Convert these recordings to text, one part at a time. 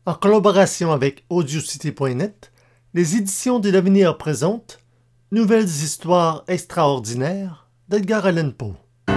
En collaboration avec Audiocité.net, les éditions de l'Avenir présentent Nouvelles histoires extraordinaires d'Edgar Allan Poe.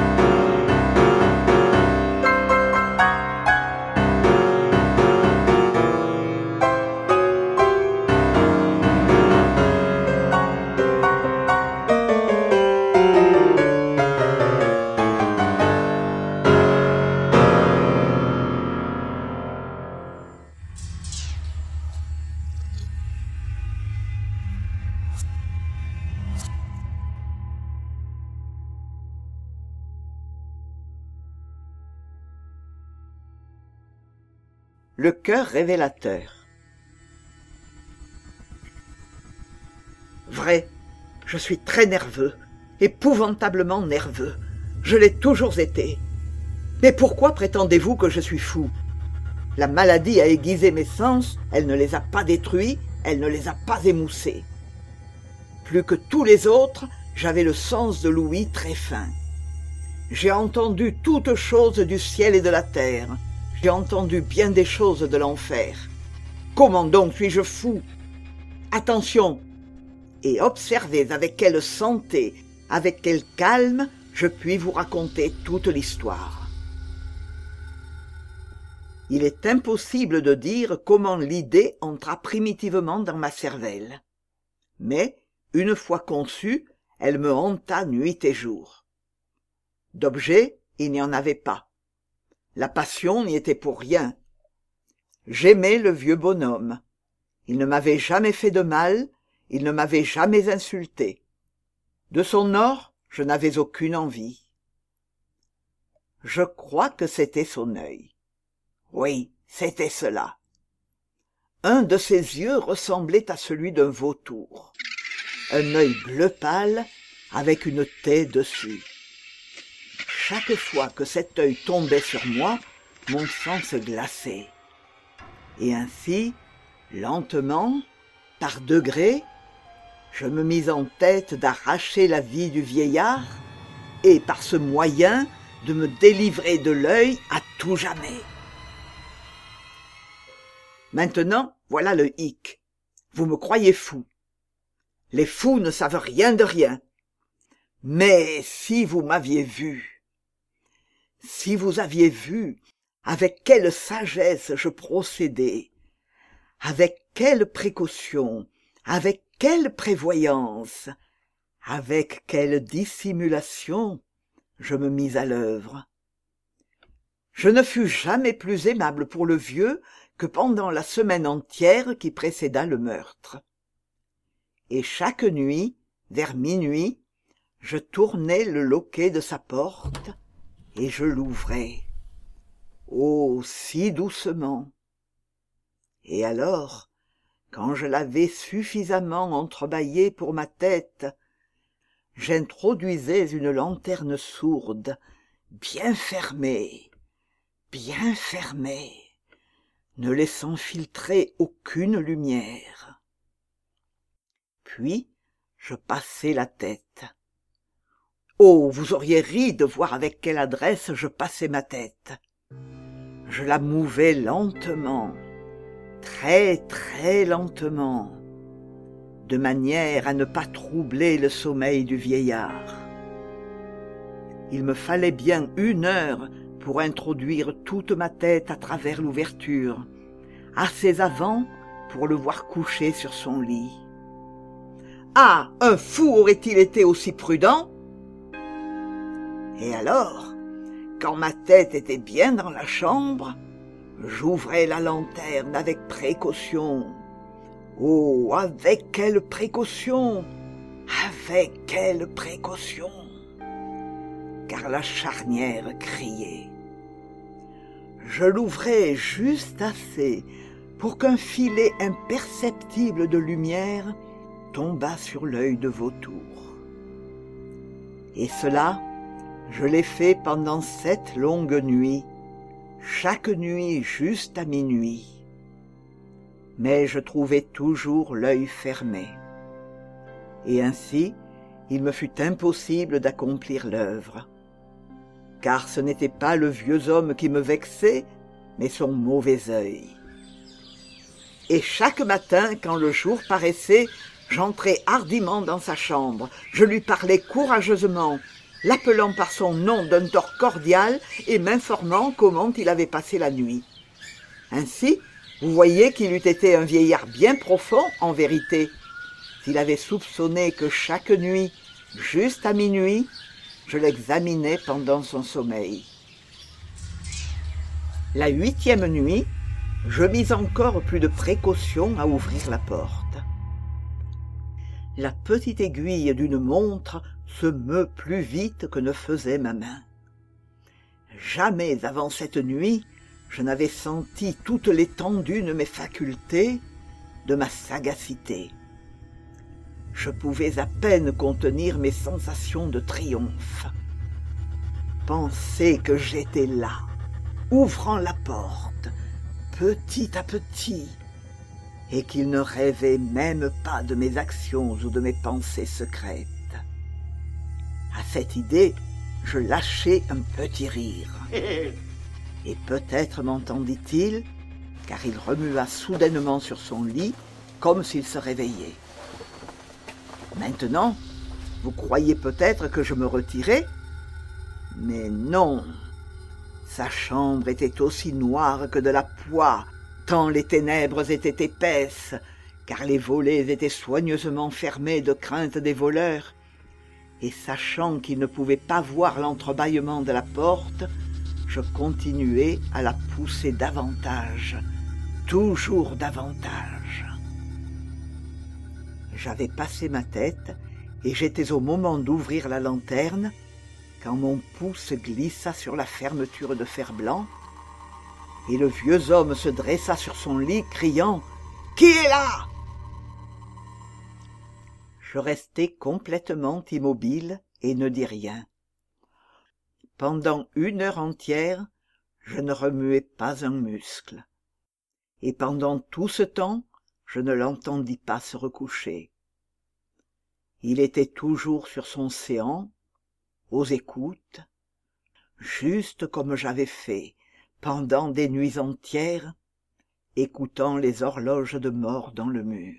Le cœur révélateur. Vrai, je suis très nerveux, épouvantablement nerveux. Je l'ai toujours été. Mais pourquoi prétendez-vous que je suis fou? La maladie a aiguisé mes sens, elle ne les a pas détruits, elle ne les a pas émoussés. Plus que tous les autres, j'avais le sens de l'ouïe très fin. J'ai entendu toutes choses du ciel et de la terre. J'ai entendu bien des choses de l'enfer. Comment donc suis-je fou? Attention, et observez avec quelle santé, avec quel calme je puis vous raconter toute l'histoire. Il est impossible de dire comment l'idée entra primitivement dans ma cervelle. Mais, une fois conçue, elle me hanta nuit et jour. D'objet, il n'y en avait pas. La passion n'y était pour rien. J'aimais le vieux bonhomme. Il ne m'avait jamais fait de mal, il ne m'avait jamais insulté. De son or, je n'avais aucune envie. Je crois que c'était son œil. Oui, c'était cela. Un de ses yeux ressemblait à celui d'un vautour. Un œil bleu pâle avec une taie dessus. Chaque fois que cet œil tombait sur moi, mon sang se glaçait. Et ainsi, lentement, par degrés, je me mis en tête d'arracher la vie du vieillard et, par ce moyen, de me délivrer de l'œil à tout jamais. Maintenant, voilà le hic. Vous me croyez fou. Les fous ne savent rien de rien. Mais si vous m'aviez vu, si vous aviez vu avec quelle sagesse je procédais, avec quelle précaution, avec quelle prévoyance, avec quelle dissimulation je me mis à l'œuvre. Je ne fus jamais plus aimable pour le vieux que pendant la semaine entière qui précéda le meurtre. Et chaque nuit, vers minuit, je tournais le loquet de sa porte et je l'ouvrais. Oh, si doucement! Et alors, quand je l'avais suffisamment entrebâillé pour ma tête, j'introduisais une lanterne sourde, bien fermée, ne laissant filtrer aucune lumière. Puis, je passais la tête. Oh, vous auriez ri de voir avec quelle adresse je passais ma tête. Je la mouvais lentement, très très lentement, de manière à ne pas troubler le sommeil du vieillard. Il me fallait bien 1 heure pour introduire toute ma tête à travers l'ouverture, assez avant pour le voir couché sur son lit. Ah, un fou aurait-il été aussi prudent? Et alors, quand ma tête était bien dans la chambre, j'ouvrais la lanterne avec précaution. Oh, avec quelle précaution! Avec quelle précaution! Car la charnière criait. Je l'ouvrais juste assez pour qu'un filet imperceptible de lumière tombât sur l'œil de vautour. Et cela, je l'ai fait pendant 7 longues nuits, chaque nuit juste à minuit. Mais je trouvais toujours l'œil fermé. Et ainsi, il me fut impossible d'accomplir l'œuvre. Car ce n'était pas le vieux homme qui me vexait, mais son mauvais œil. Et chaque matin, quand le jour paraissait, j'entrais hardiment dans sa chambre. Je lui parlais courageusement, l'appelant par son nom d'un ton cordial et m'informant comment il avait passé la nuit. Ainsi, vous voyez qu'il eût été un vieillard bien profond, en vérité, s'il avait soupçonné que chaque nuit, juste à minuit, je l'examinais pendant son sommeil. La 8e nuit, je mis encore plus de précaution à ouvrir la porte. La petite aiguille d'une montre se meut plus vite que ne faisait ma main. Jamais avant cette nuit, je n'avais senti toute l'étendue de mes facultés, de ma sagacité. Je pouvais à peine contenir mes sensations de triomphe. Penser que j'étais là, ouvrant la porte, petit à petit, et qu'il ne rêvait même pas de mes actions ou de mes pensées secrètes. À cette idée, je lâchai un petit rire. Et peut-être m'entendit-il, car il remua soudainement sur son lit, comme s'il se réveillait. Maintenant, vous croyez peut-être que je me retirais, mais non. Sa chambre était aussi noire que de la poix, tant les ténèbres étaient épaisses, car les volets étaient soigneusement fermés de crainte des voleurs, et sachant qu'il ne pouvait pas voir l'entrebâillement de la porte, je continuai à la pousser davantage, toujours davantage. J'avais passé ma tête, et j'étais au moment d'ouvrir la lanterne, quand mon pouce glissa sur la fermeture de fer blanc, et le vieux homme se dressa sur son lit, criant « Qui est là ?» Je restai complètement immobile et ne dis rien. Pendant 1 heure entière, je ne remuai pas un muscle. Et pendant tout ce temps, je ne l'entendis pas se recoucher. Il était toujours sur son séant, aux écoutes, juste comme j'avais fait pendant des nuits entières, écoutant les horloges de mort dans le mur.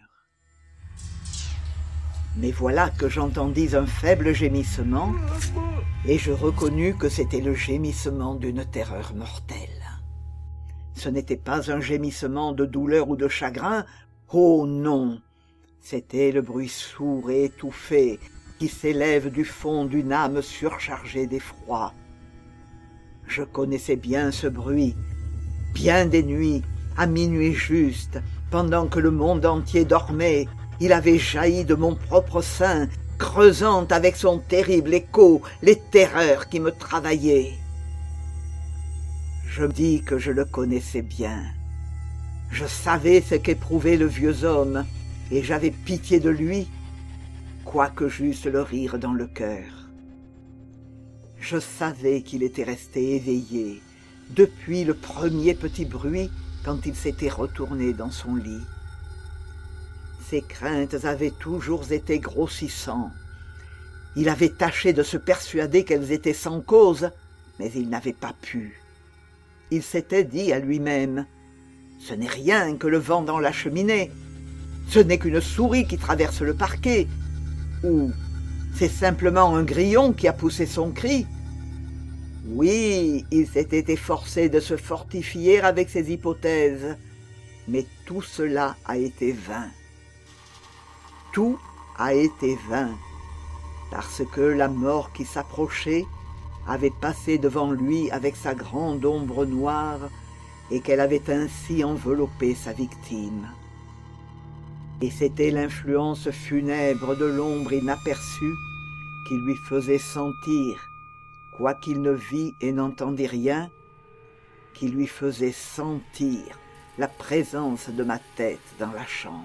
Mais voilà que j'entendis un faible gémissement, et je reconnus que c'était le gémissement d'une terreur mortelle. Ce n'était pas un gémissement de douleur ou de chagrin, oh non, c'était le bruit sourd et étouffé qui s'élève du fond d'une âme surchargée d'effroi. Je connaissais bien ce bruit, bien des nuits, à minuit juste, pendant que le monde entier dormait, il avait jailli de mon propre sein, creusant avec son terrible écho les terreurs qui me travaillaient. Je me dis que je le connaissais bien. Je savais ce qu'éprouvait le vieux homme, et j'avais pitié de lui, quoique j'eusse le rire dans le cœur. Je savais qu'il était resté éveillé depuis le premier petit bruit quand il s'était retourné dans son lit. Ses craintes avaient toujours été grossissantes. Il avait tâché de se persuader qu'elles étaient sans cause, mais il n'avait pas pu. Il s'était dit à lui-même « Ce n'est rien que le vent dans la cheminée, ce n'est qu'une souris qui traverse le parquet, ou c'est simplement un grillon qui a poussé son cri. » Oui, il s'était efforcé de se fortifier avec ces hypothèses, mais tout cela a été vain. Tout a été vain, parce que la mort qui s'approchait avait passé devant lui avec sa grande ombre noire et qu'elle avait ainsi enveloppé sa victime. Et c'était l'influence funèbre de l'ombre inaperçue qui lui faisait sentir, quoiqu'il ne vît et n'entendît rien, qui lui faisait sentir la présence de ma tête dans la chambre.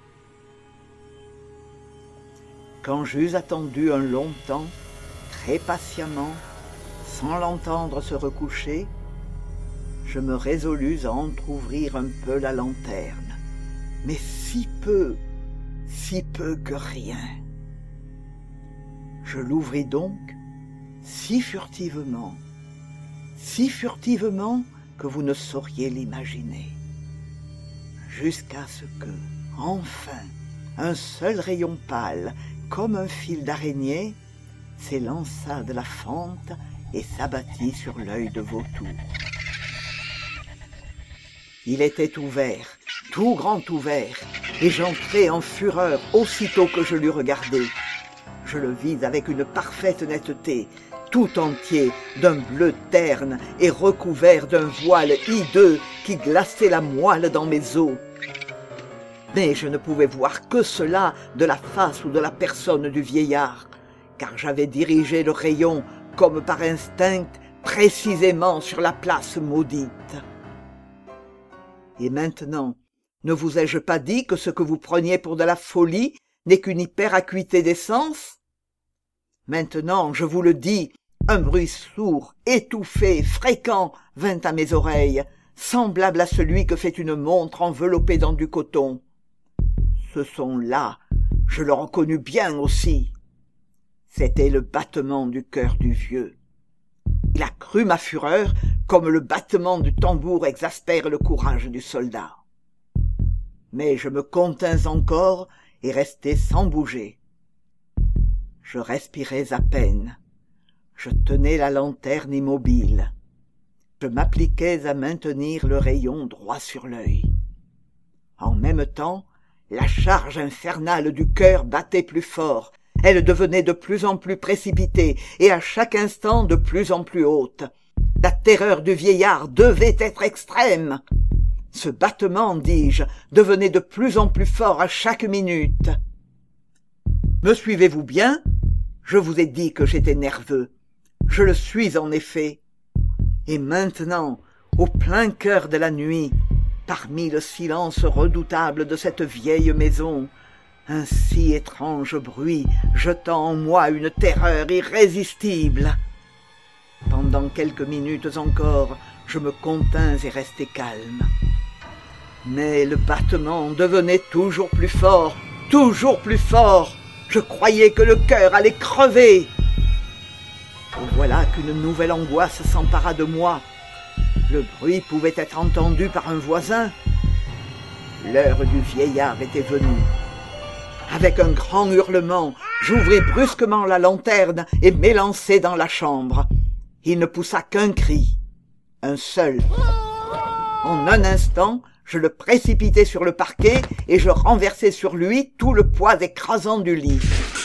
Quand j'eus attendu un long temps, très patiemment, sans l'entendre se recoucher, je me résolus à entr'ouvrir un peu la lanterne, mais si peu que rien. Je l'ouvris donc si furtivement que vous ne sauriez l'imaginer. jusqu'à ce que, enfin, un seul rayon pâle, comme un fil d'araignée, s'élança de la fente et s'abattit sur l'œil de vautour. Il était ouvert, tout grand ouvert, et j'entrai en fureur aussitôt que je l'eus regardé. Je le vis avec une parfaite netteté, tout entier d'un bleu terne et recouvert d'un voile hideux qui glaçait la moelle dans mes os. Mais je ne pouvais voir que cela de la face ou de la personne du vieillard, car j'avais dirigé le rayon, comme par instinct, précisément sur la place maudite. Et maintenant, ne vous ai-je pas dit que ce que vous preniez pour de la folie n'est qu'une hyperacuité des sens? Maintenant, je vous le dis, un bruit sourd, étouffé, fréquent vint à mes oreilles, semblable à celui que fait une montre enveloppée dans du coton. Ce son-là, je le reconnus bien aussi. C'était le battement du cœur du vieux. Il accrut ma fureur comme le battement du tambour exaspère le courage du soldat. Mais je me contins encore et restai sans bouger. Je respirais à peine. Je tenais la lanterne immobile. Je m'appliquais à maintenir le rayon droit sur l'œil. En même temps, la charge infernale du cœur battait plus fort. Elle devenait de plus en plus précipitée et à chaque instant de plus en plus haute. La terreur du vieillard devait être extrême. Ce battement, dis-je, devenait de plus en plus fort à chaque minute. Me suivez-vous bien? Je vous ai dit que j'étais nerveux. Je le suis en effet. Et maintenant, au plein cœur de la nuit, parmi le silence redoutable de cette vieille maison, un si étrange bruit jetant en moi une terreur irrésistible. Pendant quelques minutes encore, je me contins et restai calme. Mais le battement devenait toujours plus fort, toujours plus fort. Je croyais que le cœur allait crever. Et voilà qu'une nouvelle angoisse s'empara de moi. Le bruit pouvait être entendu par un voisin. L'heure du vieillard était venue. Avec un grand hurlement, j'ouvris brusquement la lanterne et m'élançai dans la chambre. Il ne poussa qu'un cri, un seul. En un instant, je le précipitai sur le parquet et je renversai sur lui tout le poids écrasant du lit.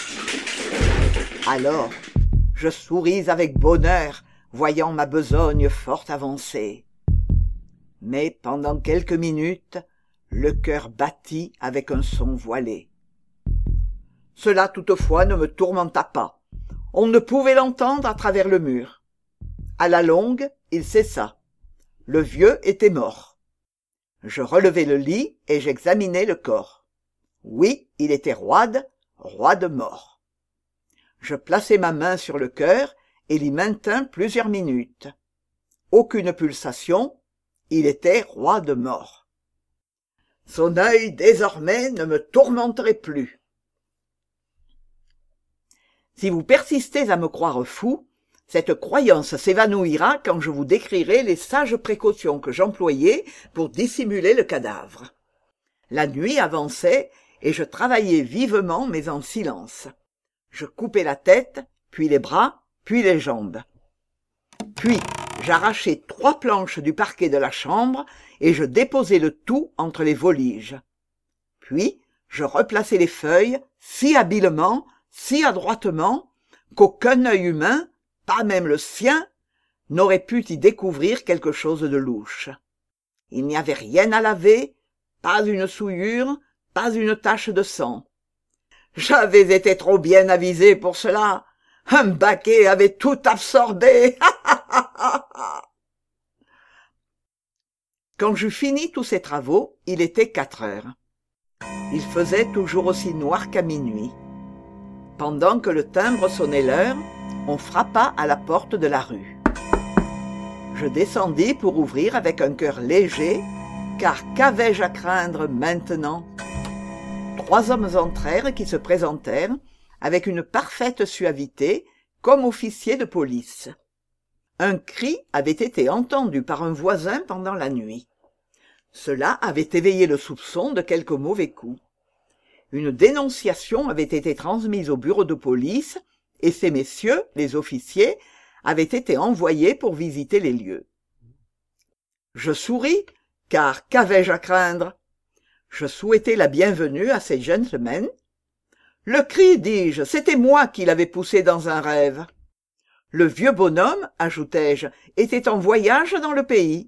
Alors, je souris avec bonheur, voyant ma besogne fort avancée. Mais pendant quelques minutes, le cœur battit avec un son voilé. Cela toutefois ne me tourmenta pas. On ne pouvait l'entendre à travers le mur. À la longue, il cessa. Le vieux était mort. Je relevai le lit et j'examinai le corps. Oui, il était roide mort. Je plaçai ma main sur le cœur et l'y maintins plusieurs minutes. Aucune pulsation, il était roide mort. Son œil désormais ne me tourmenterait plus. Si vous persistez à me croire fou, cette croyance s'évanouira quand je vous décrirai les sages précautions que j'employais pour dissimuler le cadavre. La nuit avançait et je travaillais vivement mais en silence. Je coupais la tête, puis les bras, puis les jambes. Puis j'arrachai 3 planches du parquet de la chambre et je déposai le tout entre les voliges. Puis je replaçai les feuilles si habilement, si adroitement, qu'aucun œil humain, pas même le sien, n'aurait pu y découvrir quelque chose de louche. Il n'y avait rien à laver, pas une souillure, pas une tache de sang. J'avais été trop bien avisé pour cela. Un baquet avait tout absorbé. Quand j'eus fini tous ces travaux, il était 4 heures. Il faisait toujours aussi noir qu'à minuit. Pendant que le timbre sonnait l'heure, on frappa à la porte de la rue. Je descendis pour ouvrir avec un cœur léger, car qu'avais-je à craindre maintenant? 3 hommes entrèrent qui se présentèrent avec une parfaite suavité, comme officiers de police. Un cri avait été entendu par un voisin pendant la nuit. Cela avait éveillé le soupçon de quelque mauvais coup. Une dénonciation avait été transmise au bureau de police et ces messieurs, les officiers, avaient été envoyés pour visiter les lieux. Je souris, car qu'avais-je à craindre? Je souhaitai la bienvenue à ces gentlemen. Le cri, dis-je, c'était moi qui l'avais poussé dans un rêve. Le vieux bonhomme, ajoutai-je, était en voyage dans le pays.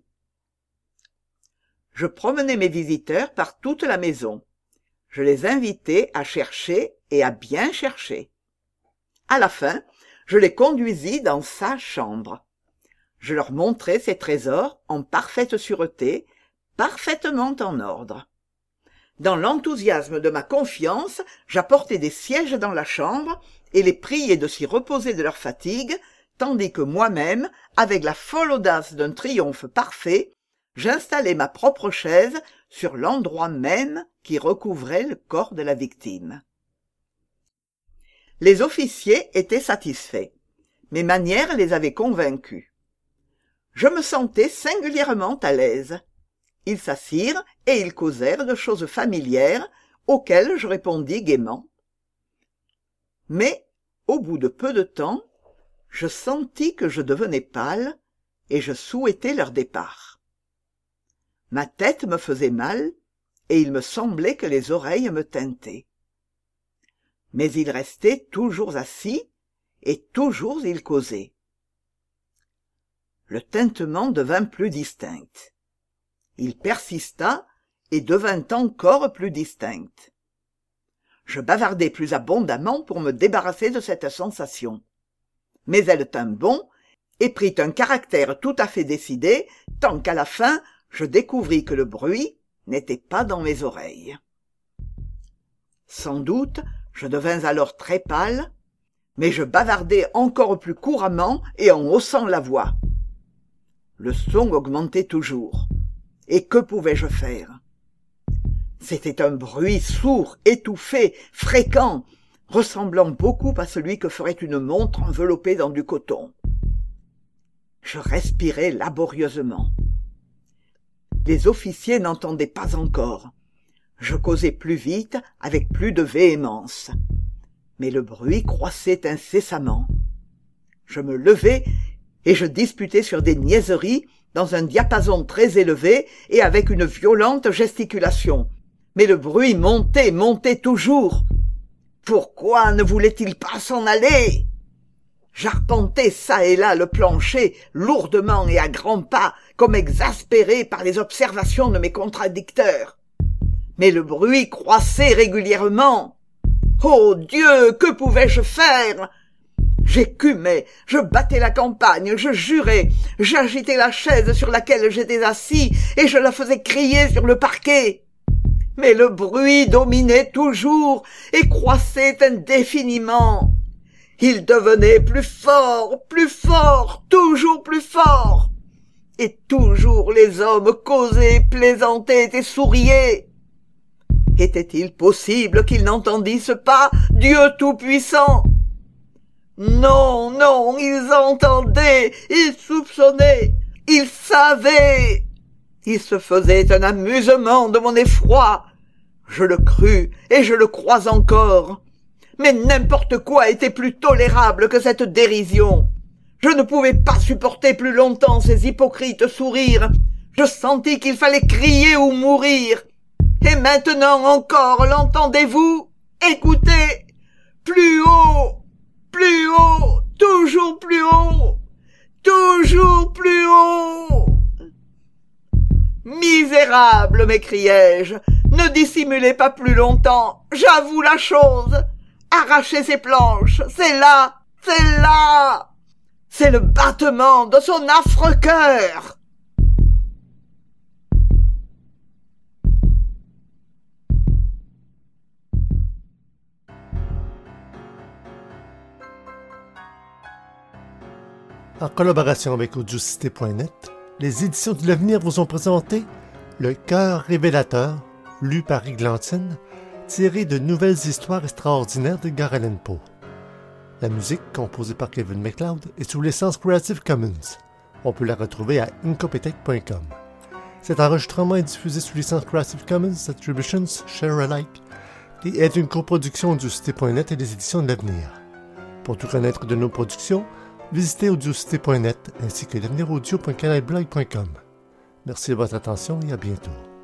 Je promenai mes visiteurs par toute la maison. Je les invitai à chercher et à bien chercher. À la fin, je les conduisis dans sa chambre. Je leur montrai ses trésors en parfaite sûreté, parfaitement en ordre. Dans l'enthousiasme de ma confiance, j'apportai des sièges dans la chambre et les priai de s'y reposer de leur fatigue, tandis que moi-même, avec la folle audace d'un triomphe parfait, j'installai ma propre chaise sur l'endroit même qui recouvrait le corps de la victime. Les officiers étaient satisfaits. Mes manières les avaient convaincus. Je me sentais singulièrement à l'aise. Ils s'assirent et ils causèrent de choses familières auxquelles je répondis gaiement. Mais, au bout de peu de temps, je sentis que je devenais pâle et je souhaitais leur départ. Ma tête me faisait mal et il me semblait que les oreilles me tintaient. Mais ils restaient toujours assis et toujours ils causaient. Le tintement devint plus distinct. Il persista et devint encore plus distinct. Je bavardai plus abondamment pour me débarrasser de cette sensation. Mais elle tint bon et prit un caractère tout à fait décidé, tant qu'à la fin, je découvris que le bruit n'était pas dans mes oreilles. Sans doute, je devins alors très pâle, mais je bavardai encore plus couramment et en haussant la voix. Le son augmentait toujours. Et que pouvais-je faire? C'était un bruit sourd, étouffé, fréquent, ressemblant beaucoup à celui que ferait une montre enveloppée dans du coton. Je respirais laborieusement. Les officiers n'entendaient pas encore. Je causais plus vite, avec plus de véhémence. Mais le bruit croissait incessamment. Je me levai et je disputais sur des niaiseries dans un diapason très élevé et avec une violente gesticulation. Mais le bruit montait toujours. Pourquoi ne voulait-il pas s'en aller? J'arpentais çà et là le plancher, lourdement et à grands pas, comme exaspéré par les observations de mes contradicteurs. Mais le bruit croissait régulièrement. Oh Dieu, que pouvais-je faire? J'écumais, je battais la campagne, je jurais, j'agitais la chaise sur laquelle j'étais assis et je la faisais crier sur le parquet. Mais le bruit dominait toujours et croissait indéfiniment. Il devenait plus fort, toujours plus fort. Et toujours les hommes causaient, plaisantaient et souriaient. Était-il possible qu'ils n'entendissent pas Dieu Tout-Puissant? Non, non, ils entendaient, ils soupçonnaient, ils savaient. Ils se faisaient un amusement de mon effroi. Je le crus et je le crois encore. Mais n'importe quoi était plus tolérable que cette dérision. Je ne pouvais pas supporter plus longtemps ces hypocrites sourires. Je sentis qu'il fallait crier ou mourir. Et maintenant encore, l'entendez-vous? Écoutez, plus haut, toujours plus haut, toujours plus haut. Misérable, m'écriai-je, ne dissimulez pas plus longtemps, j'avoue la chose. Arrachez ces planches, c'est là, c'est le battement de son affreux cœur. En collaboration avec Audiocité.net, les éditions de l'Avenir vous ont présenté Le Cœur révélateur, lu par Églantine, tiré de Nouvelles histoires extraordinaires d'Edgar Allan Poe. La musique, composée par Kevin MacLeod, est sous licence Creative Commons. On peut la retrouver à incopetech.com. Cet enregistrement est diffusé sous licence Creative Commons Attribution Share Alike et est une coproduction audiocité.net et des éditions de l'Avenir. Pour tout connaître de nos productions, visitez audiocité.net ainsi que l'aveniraudio.canalblog.com. Merci de votre attention et à bientôt.